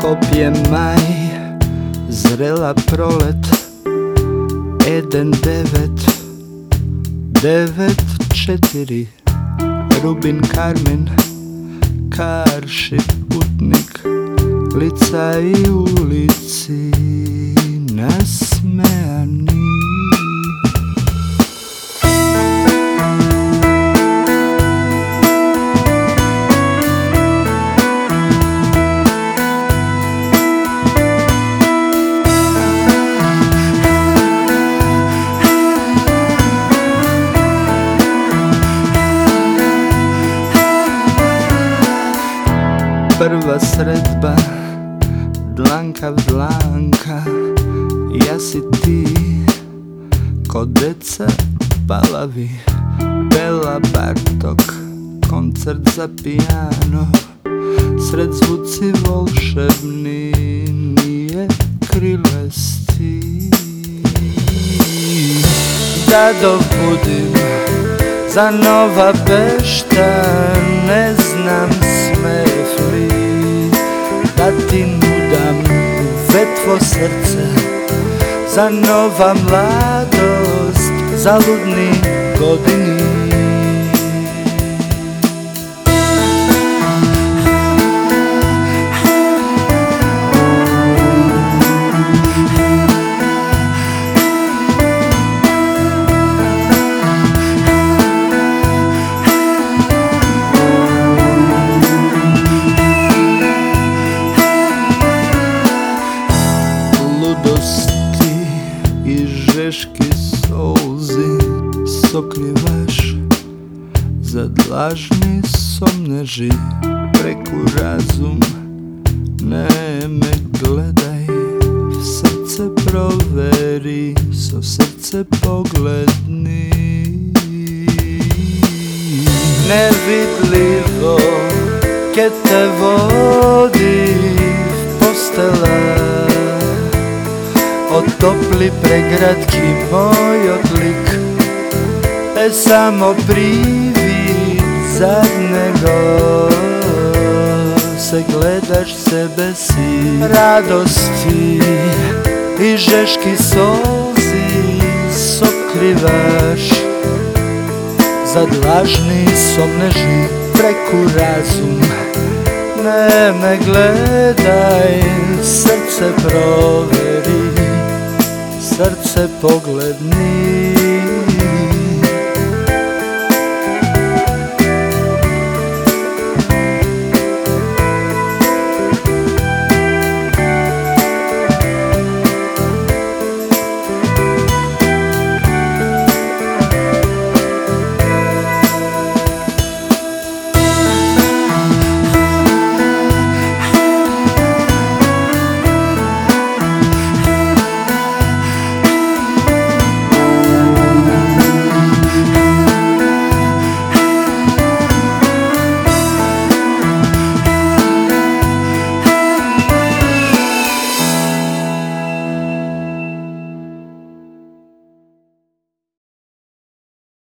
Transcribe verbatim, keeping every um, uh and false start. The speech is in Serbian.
Kopje maj, zrela prolet, Eden devet, devet četiri, Rubin Karmin, Karši putnik, lica i ulici nasmejani. Prva sredba, dlanka v dlanka, ja si ti, ko deca palavi, Bela Bartok, koncert za pijano, sred zvuci volšebni, nije krilesti. Da dobudim za Nova Bešta, ne znam smef li da ti nudam vetvo srce, za nova mladost, za ludni godini. I žeški solzi sokrivaš, zadlažni somneži, preku razum, ne me gledaj, v srce proveri, so srce pogledni. Nevidljivo ke te vodi v postela, otopli pregradki moj odlik, te samo privid zadnjego, se gledaš sebe si, radosti i žeški solzi sokrivaš, zadlažni somneži, preku razum, ne me gledaj, srce proveri, srce pogledni.